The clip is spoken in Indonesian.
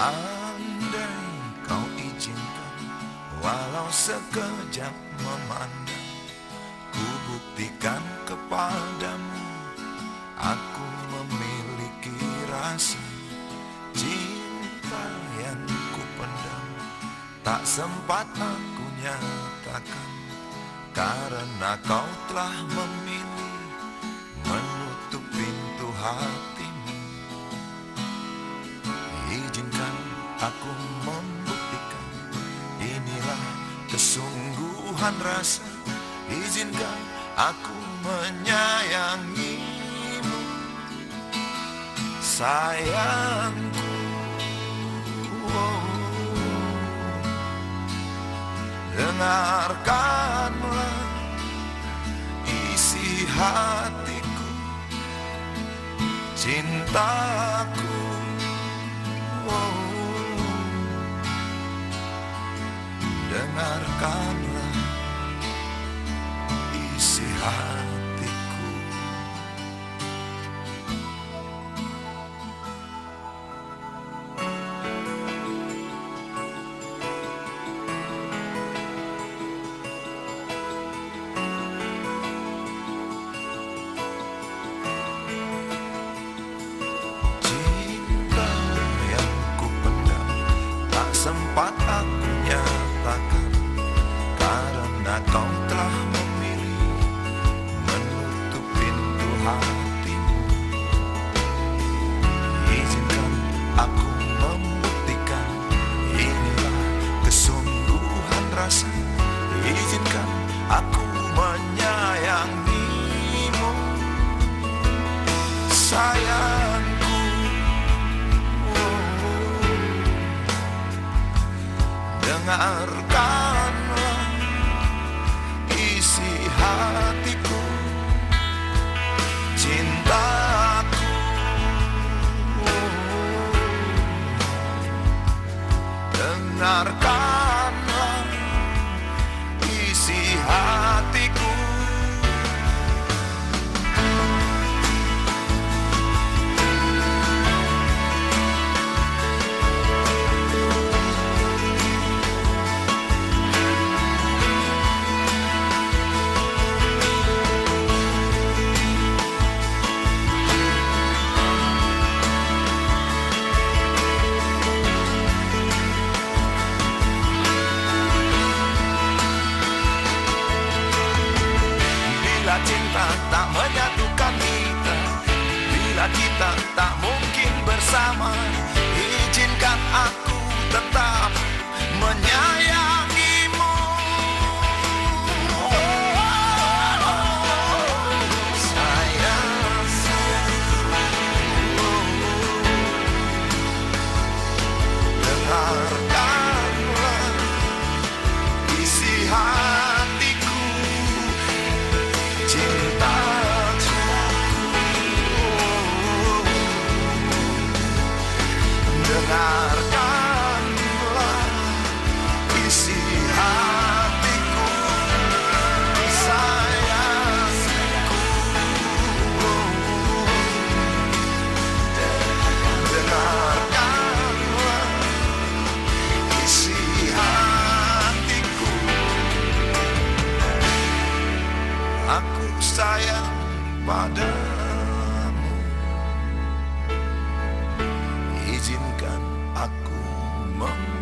Andai kau izinkan, walau sekejap memandang, ku buktikan kepadamu, aku memiliki rasa cinta yang ku pendam. Tak sempat aku nyatakan, karena kau telah memilih menutup pintu hatimu. Izinkan aku membuktikan, inilah kesungguhan rasa. Izinkan aku menyayangimu, sayangku. Dengarkanlah isi hatiku, cintaku. Dengarkanlah isi hatiku. Cinta yang ku pendam, tak sempat aku nyatakan, karena kau telah memilih menutup pintu hatimu. Izinkan aku membuktikan, inilah kesungguhan rasa. Izinkan aku menyayangimu, sayangku. Dengarkanlah isi hatiku, cintaku. Dengarkanlah isi hatiku. Bila cinta tak menyatukan kita, bila kita tak mungkin bersama, izinkan aku tetap menyayangimu. Sayang, dengarkanlah isi hatiku, cintaku. Dengarkanlah isi hatiku, sayangku. Dengarkanlah isi hatiku. Aku sayang padamu, izinkan aku